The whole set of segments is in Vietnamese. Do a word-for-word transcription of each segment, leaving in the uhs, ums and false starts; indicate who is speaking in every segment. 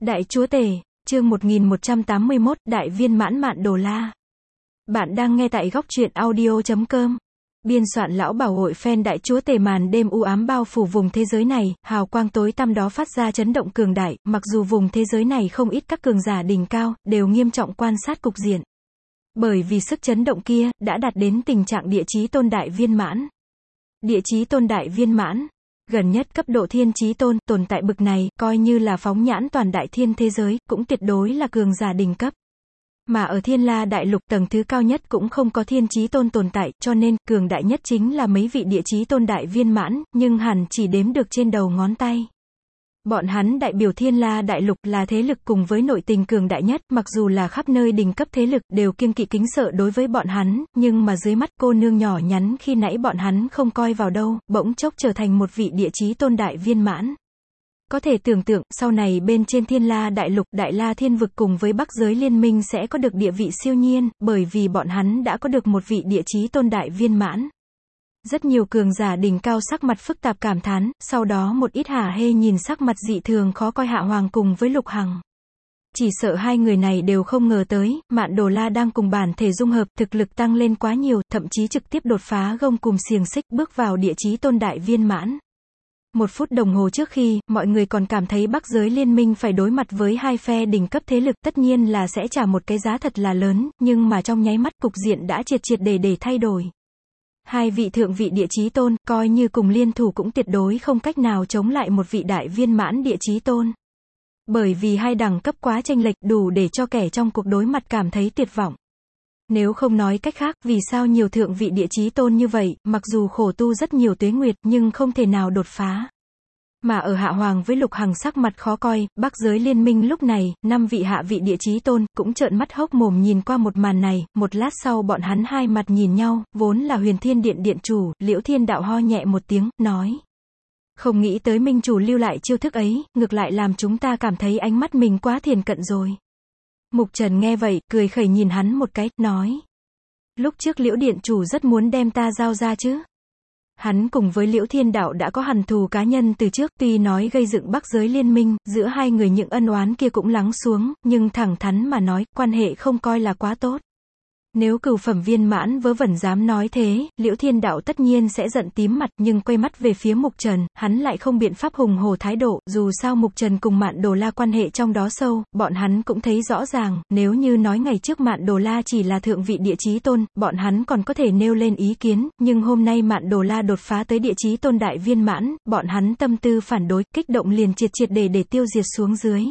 Speaker 1: Đại Chúa Tể, chương một nghìn một trăm tám mươi mốt, Đại Viên Mãn Mạn Đồ La. Bạn đang nghe tại góc truyện audio chấm com. Biên soạn Lão Bảo Hội fan. Đại Chúa Tể. Màn đêm u ám bao phủ vùng thế giới này, hào quang tối tăm đó phát ra chấn động cường đại, mặc dù vùng thế giới này không ít các cường giả đỉnh cao, đều nghiêm trọng quan sát cục diện. Bởi vì sức chấn động kia, đã đạt đến tình trạng địa chí tôn đại viên mãn. Địa chí tôn đại viên mãn. Gần nhất cấp độ thiên chí tôn, tồn tại bực này, coi như là phóng nhãn toàn đại thiên thế giới, cũng tuyệt đối là cường giả đỉnh cấp. Mà ở Thiên La Đại Lục tầng thứ cao nhất cũng không có thiên chí tôn tồn tại, cho nên, cường đại nhất chính là mấy vị địa chí tôn đại viên mãn, nhưng hẳn chỉ đếm được trên đầu ngón tay. Bọn hắn đại biểu Thiên La Đại Lục là thế lực cùng với nội tình cường đại nhất, mặc dù là khắp nơi đỉnh cấp thế lực đều kiêng kỵ kính sợ đối với bọn hắn, nhưng mà dưới mắt cô nương nhỏ nhắn khi nãy bọn hắn không coi vào đâu, bỗng chốc trở thành một vị địa chí tôn đại viên mãn. Có thể tưởng tượng, sau này bên trên Thiên La Đại Lục, Đại La Thiên Vực cùng với Bắc Giới Liên Minh sẽ có được địa vị siêu nhiên, bởi vì bọn hắn đã có được một vị địa chí tôn đại viên mãn. Rất nhiều cường giả đỉnh cao sắc mặt phức tạp cảm thán, sau đó một ít hả hê nhìn sắc mặt dị thường khó coi Hạ Hoàng cùng với Lục Hằng. Chỉ sợ hai người này đều không ngờ tới, Mạn Đồ La đang cùng bản thể dung hợp, thực lực tăng lên quá nhiều, thậm chí trực tiếp đột phá gông cùm xiềng xích, bước vào địa chí tôn đại viên mãn. Một phút đồng hồ trước khi, mọi người còn cảm thấy Bắc Giới Liên Minh phải đối mặt với hai phe đỉnh cấp thế lực, tất nhiên là sẽ trả một cái giá thật là lớn, nhưng mà trong nháy mắt cục diện đã triệt triệt để để thay đổi. Hai vị thượng vị địa chí tôn, coi như cùng liên thủ cũng tuyệt đối không cách nào chống lại một vị đại viên mãn địa chí tôn. Bởi vì hai đẳng cấp quá chênh lệch, đủ để cho kẻ trong cuộc đối mặt cảm thấy tuyệt vọng. Nếu không nói cách khác, vì sao nhiều thượng vị địa chí tôn như vậy, mặc dù khổ tu rất nhiều tuế nguyệt, nhưng không thể nào đột phá. Mà ở Hạ Hoàng với Lục Hằng sắc mặt khó coi, Bắc Giới Liên Minh lúc này, năm vị hạ vị địa chí tôn, cũng trợn mắt hốc mồm nhìn qua một màn này, một lát sau bọn hắn hai mặt nhìn nhau, vốn là Huyền Thiên Điện điện chủ, Liễu Thiên Đạo ho nhẹ một tiếng, nói. Không nghĩ tới minh chủ lưu lại chiêu thức ấy, ngược lại làm chúng ta cảm thấy ánh mắt mình quá thiền cận rồi. Mục Trần nghe vậy, cười khẩy nhìn hắn một cái, nói. Lúc trước Liễu điện chủ rất muốn đem ta giao ra chứ. Hắn cùng với Liễu Thiên Đạo đã có hằn thù cá nhân từ trước, tuy nói gây dựng Bắc Giới Liên Minh, giữa hai người những ân oán kia cũng lắng xuống, nhưng thẳng thắn mà nói, quan hệ không coi là quá tốt. Nếu cửu phẩm viên mãn vớ vẩn dám nói thế, Liễu Thiên Đạo tất nhiên sẽ giận tím mặt, nhưng quay mắt về phía Mục Trần, hắn lại không biện pháp hùng hổ thái độ, dù sao Mục Trần cùng Mạn Đồ La quan hệ trong đó sâu, bọn hắn cũng thấy rõ ràng, nếu như nói ngày trước Mạn Đồ La chỉ là thượng vị địa chí tôn, bọn hắn còn có thể nêu lên ý kiến, nhưng hôm nay Mạn Đồ La đột phá tới địa chí tôn đại viên mãn, bọn hắn tâm tư phản đối, kích động liền triệt triệt để để tiêu diệt xuống dưới.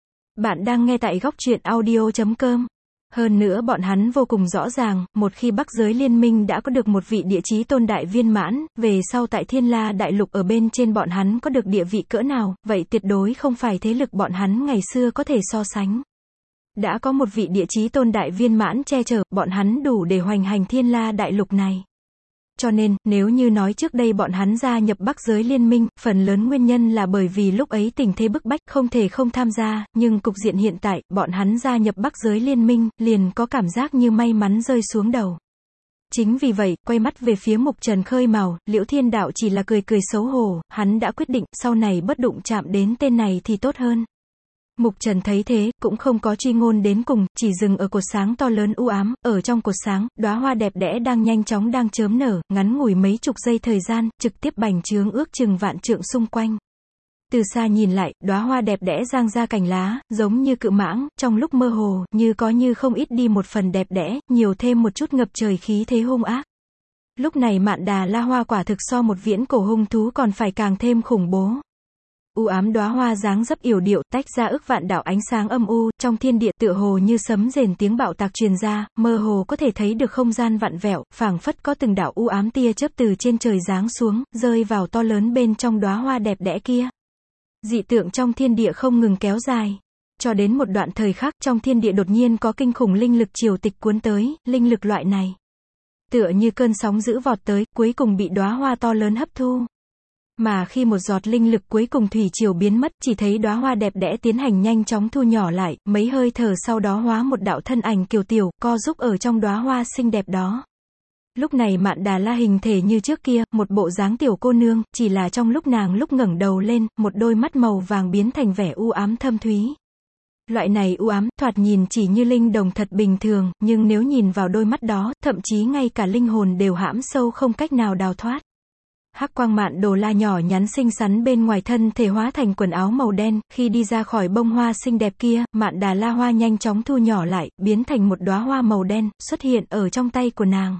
Speaker 1: Bạn đang nghe tại góc truyện audio chấm com. Hơn nữa bọn hắn vô cùng rõ ràng, một khi Bắc Giới Liên Minh đã có được một vị địa chí tôn đại viên mãn, về sau tại Thiên La Đại Lục ở bên trên bọn hắn có được địa vị cỡ nào, vậy tuyệt đối không phải thế lực bọn hắn ngày xưa có thể so sánh. Đã có một vị địa chí tôn đại viên mãn che chở, bọn hắn đủ để hoành hành Thiên La Đại Lục này. Cho nên, nếu như nói trước đây bọn hắn gia nhập Bắc Giới Liên Minh, phần lớn nguyên nhân là bởi vì lúc ấy tình thế bức bách, không thể không tham gia, nhưng cục diện hiện tại, bọn hắn gia nhập Bắc Giới Liên Minh, liền có cảm giác như may mắn rơi xuống đầu. Chính vì vậy, quay mắt về phía Mục Trần khơi mào, Liễu Thiên Đạo chỉ là cười cười xấu hổ, hắn đã quyết định, sau này bất đụng chạm đến tên này thì tốt hơn. Mục Trần thấy thế, cũng không có truy ngôn đến cùng, chỉ dừng ở cột sáng to lớn u ám, ở trong cột sáng, đóa hoa đẹp đẽ đang nhanh chóng đang chớm nở, ngắn ngủi mấy chục giây thời gian, trực tiếp bành trướng ước chừng vạn trượng xung quanh. Từ xa nhìn lại, đóa hoa đẹp đẽ giang ra cành lá, giống như cự mãng, trong lúc mơ hồ, như có như không ít đi một phần đẹp đẽ, nhiều thêm một chút ngập trời khí thế hung ác. Lúc này Mạn Đà La Hoa quả thực so một viễn cổ hung thú còn phải càng thêm khủng bố. U ám đóa hoa dáng dấp yểu điệu, tách ra ức vạn đạo ánh sáng âm u, trong thiên địa tựa hồ như sấm rền tiếng bạo tạc truyền ra, mơ hồ có thể thấy được không gian vặn vẹo, phảng phất có từng đạo u ám tia chớp từ trên trời giáng xuống, rơi vào to lớn bên trong đóa hoa đẹp đẽ kia. Dị tượng trong thiên địa không ngừng kéo dài. Cho đến một đoạn thời khắc, trong thiên địa đột nhiên có kinh khủng linh lực triều tịch cuốn tới, linh lực loại này tựa như cơn sóng dữ vọt tới, cuối cùng bị đóa hoa to lớn hấp thu. Mà khi một giọt linh lực cuối cùng thủy triều biến mất, chỉ thấy đóa hoa đẹp đẽ tiến hành nhanh chóng thu nhỏ lại, mấy hơi thở sau đó hóa một đạo thân ảnh kiều tiểu, co giúp ở trong đóa hoa xinh đẹp đó. Lúc này Mạn Đà La hình thể như trước kia, một bộ dáng tiểu cô nương, chỉ là trong lúc nàng lúc ngẩng đầu lên, một đôi mắt màu vàng biến thành vẻ u ám thâm thúy. Loại này u ám, thoạt nhìn chỉ như linh đồng thật bình thường, nhưng nếu nhìn vào đôi mắt đó, thậm chí ngay cả linh hồn đều hãm sâu không cách nào đào thoát. Hắc quang mạn đồ la nhỏ nhắn xinh xắn bên ngoài thân thể hóa thành quần áo màu đen, khi đi ra khỏi bông hoa xinh đẹp kia, mạn đà la hoa nhanh chóng thu nhỏ lại, biến thành một đóa hoa màu đen, xuất hiện ở trong tay của nàng.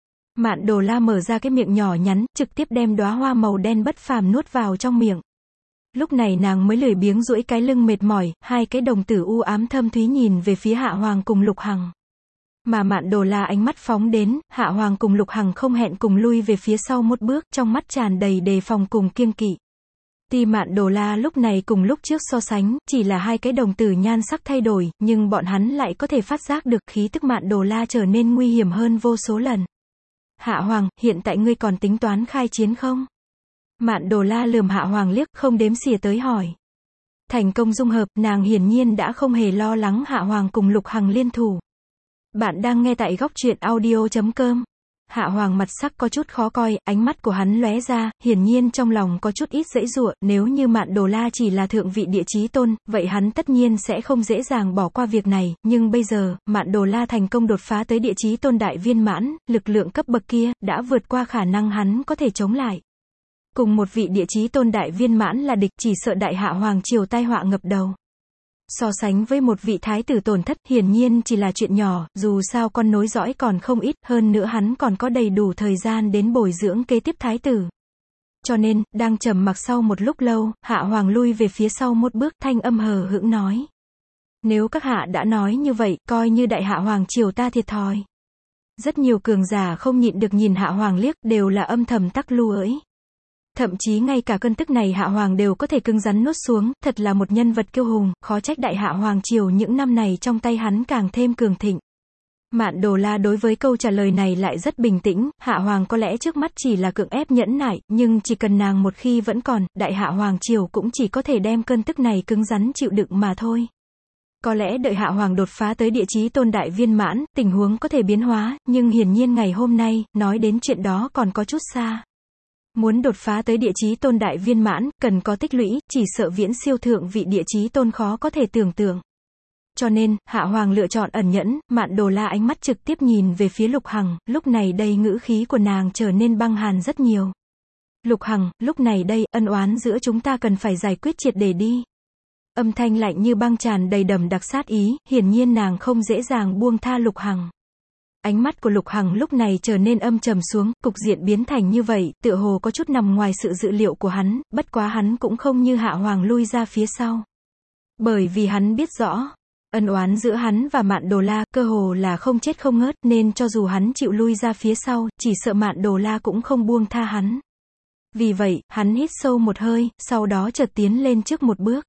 Speaker 1: Mạn đồ la mở ra cái miệng nhỏ nhắn, trực tiếp đem đóa hoa màu đen bất phàm nuốt vào trong miệng. Lúc này nàng mới lười biếng duỗi cái lưng mệt mỏi, hai cái đồng tử u ám thâm thúy nhìn về phía Hạ Hoàng cùng Lục Hằng. Mà mạn đồ la ánh mắt phóng đến, Hạ Hoàng cùng Lục Hằng không hẹn cùng lui về phía sau một bước, trong mắt tràn đầy đề phòng cùng kiêng kỵ. Tuy mạn đồ la lúc này cùng lúc trước so sánh, chỉ là hai cái đồng tử nhan sắc thay đổi, nhưng bọn hắn lại có thể phát giác được khí tức mạn đồ la trở nên nguy hiểm hơn vô số lần. Hạ Hoàng, hiện tại ngươi còn tính toán khai chiến không? Mạn đồ la lườm Hạ Hoàng liếc, không đếm xỉa tới hỏi. Thành công dung hợp, nàng hiển nhiên đã không hề lo lắng Hạ Hoàng cùng Lục Hằng liên thủ. Bạn đang nghe tại góc truyện audio chấm com. Hạ Hoàng mặt sắc có chút khó coi, ánh mắt của hắn lóe ra, hiển nhiên trong lòng có chút ít giãy giụa, nếu như mạn đồ la chỉ là thượng vị địa chí tôn, vậy hắn tất nhiên sẽ không dễ dàng bỏ qua việc này, nhưng bây giờ, mạn đồ la thành công đột phá tới địa chí tôn đại viên mãn, lực lượng cấp bậc kia, đã vượt qua khả năng hắn có thể chống lại. Cùng một vị địa chí tôn đại viên mãn là địch, chỉ sợ đại hạ hoàng triều tai họa ngập đầu. So sánh với một vị thái tử tổn thất, hiển nhiên chỉ là chuyện nhỏ, dù sao con nối dõi còn không ít, hơn nữa hắn còn có đầy đủ thời gian đến bồi dưỡng kế tiếp thái tử. Cho nên, đang trầm mặc sau một lúc lâu, Hạ Hoàng lui về phía sau một bước, thanh âm hờ hững nói. Nếu các hạ đã nói như vậy, coi như đại hạ hoàng triều ta thiệt thòi. Rất nhiều cường giả không nhịn được nhìn Hạ Hoàng liếc, đều là âm thầm tắc lưỡi. Thậm chí ngay cả cơn tức này Hạ Hoàng đều có thể cứng rắn nuốt xuống, thật là một nhân vật kiêu hùng, khó trách đại hạ hoàng triều những năm này trong tay hắn càng thêm cường thịnh. Mạn đồ la đối với câu trả lời này lại rất bình tĩnh, Hạ Hoàng có lẽ trước mắt chỉ là cưỡng ép nhẫn nại, nhưng chỉ cần nàng một khi vẫn còn, đại hạ hoàng triều cũng chỉ có thể đem cơn tức này cứng rắn chịu đựng mà thôi. Có lẽ đợi Hạ Hoàng đột phá tới địa chí tôn đại viên mãn, tình huống có thể biến hóa, nhưng hiển nhiên ngày hôm nay, nói đến chuyện đó còn có chút xa. Muốn đột phá tới địa chí tôn đại viên mãn, cần có tích lũy, chỉ sợ viễn siêu thượng vị địa chí tôn khó có thể tưởng tượng. Cho nên, Hạ Hoàng lựa chọn ẩn nhẫn, mạn đồ la ánh mắt trực tiếp nhìn về phía Lục Hằng, lúc này đây ngữ khí của nàng trở nên băng hàn rất nhiều. Lục Hằng, lúc này đây, ân oán giữa chúng ta cần phải giải quyết triệt để đi. Âm thanh lạnh như băng tràn đầy đậm đặc sát ý, hiển nhiên nàng không dễ dàng buông tha Lục Hằng. Ánh mắt của Lục Hằng lúc này trở nên âm trầm xuống, cục diện biến thành như vậy, tựa hồ có chút nằm ngoài sự dự liệu của hắn, bất quá hắn cũng không như Hạ Hoàng lui ra phía sau. Bởi vì hắn biết rõ, ân oán giữa hắn và mạn đồ la, cơ hồ là không chết không ngớt, nên cho dù hắn chịu lui ra phía sau, chỉ sợ mạn đồ la cũng không buông tha hắn. Vì vậy, hắn hít sâu một hơi, sau đó chợt tiến lên trước một bước.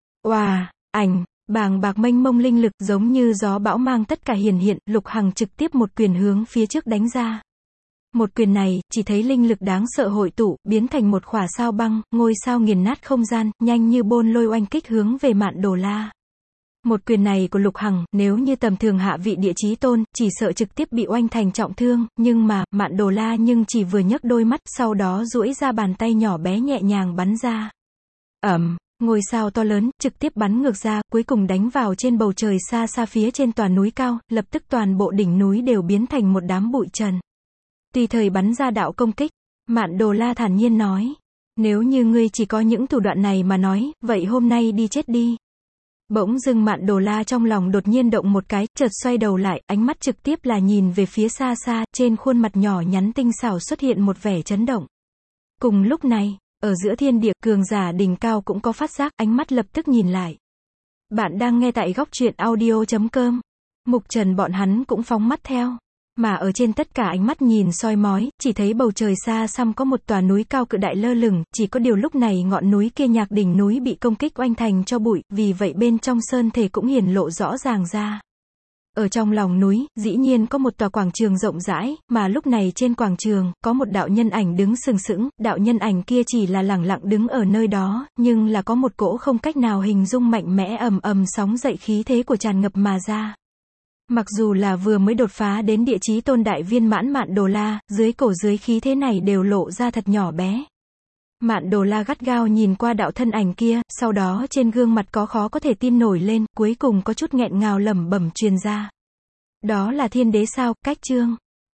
Speaker 1: Oà, ảnh. Bàng bạc mênh mông linh lực giống như gió bão mang tất cả hiển hiện, Lục Hằng trực tiếp một quyền hướng phía trước đánh ra. Một quyền này, chỉ thấy linh lực đáng sợ hội tụ, biến thành một khỏa sao băng, ngôi sao nghiền nát không gian, nhanh như bôn lôi oanh kích hướng về mạn đồ la. Một quyền này của Lục Hằng, nếu như tầm thường hạ vị địa chí tôn, chỉ sợ trực tiếp bị oanh thành trọng thương, nhưng mà, mạn đồ la nhưng chỉ vừa nhấc đôi mắt, sau đó duỗi ra bàn tay nhỏ bé nhẹ nhàng bắn ra. Ẩm. Ngôi sao to lớn, trực tiếp bắn ngược ra, cuối cùng đánh vào trên bầu trời xa xa phía trên tòa núi cao, lập tức toàn bộ đỉnh núi đều biến thành một đám bụi trần. Tùy thời bắn ra đạo công kích, mạn đồ la thản nhiên nói. Nếu như ngươi chỉ có những thủ đoạn này mà nói, vậy hôm nay đi chết đi. Bỗng dưng mạn đồ la trong lòng đột nhiên động một cái, chợt xoay đầu lại, ánh mắt trực tiếp là nhìn về phía xa xa, trên khuôn mặt nhỏ nhắn tinh xảo xuất hiện một vẻ chấn động. Cùng lúc này, ở giữa thiên địa, cường giả đỉnh cao cũng có phát giác, ánh mắt lập tức nhìn lại. Bạn đang nghe tại góc truyện audio chấm com. Mục Trần bọn hắn cũng phóng mắt theo. Mà ở trên tất cả ánh mắt nhìn soi mói, chỉ thấy bầu trời xa xăm có một tòa núi cao cự đại lơ lửng, chỉ có điều lúc này ngọn núi kia nhạc đỉnh núi bị công kích oanh thành cho bụi, vì vậy bên trong sơn thể cũng hiển lộ rõ ràng ra. Ở trong lòng núi, dĩ nhiên có một tòa quảng trường rộng rãi, mà lúc này trên quảng trường, có một đạo nhân ảnh đứng sừng sững, đạo nhân ảnh kia chỉ là lẳng lặng đứng ở nơi đó, nhưng là có một cỗ không cách nào hình dung mạnh mẽ ầm ầm sóng dậy khí thế của tràn ngập mà ra. Mặc dù là vừa mới đột phá đến địa chí tôn đại viên mãn mạn đồ la, dưới cổ dưới khí thế này đều lộ ra thật nhỏ bé. Mạn Đồ La gắt gao nhìn qua đạo thân ảnh kia, sau đó trên gương mặt có khó có thể tin nổi lên, cuối cùng có chút nghẹn ngào lẩm bẩm truyền ra. Đó là thiên đế sao, cách chương.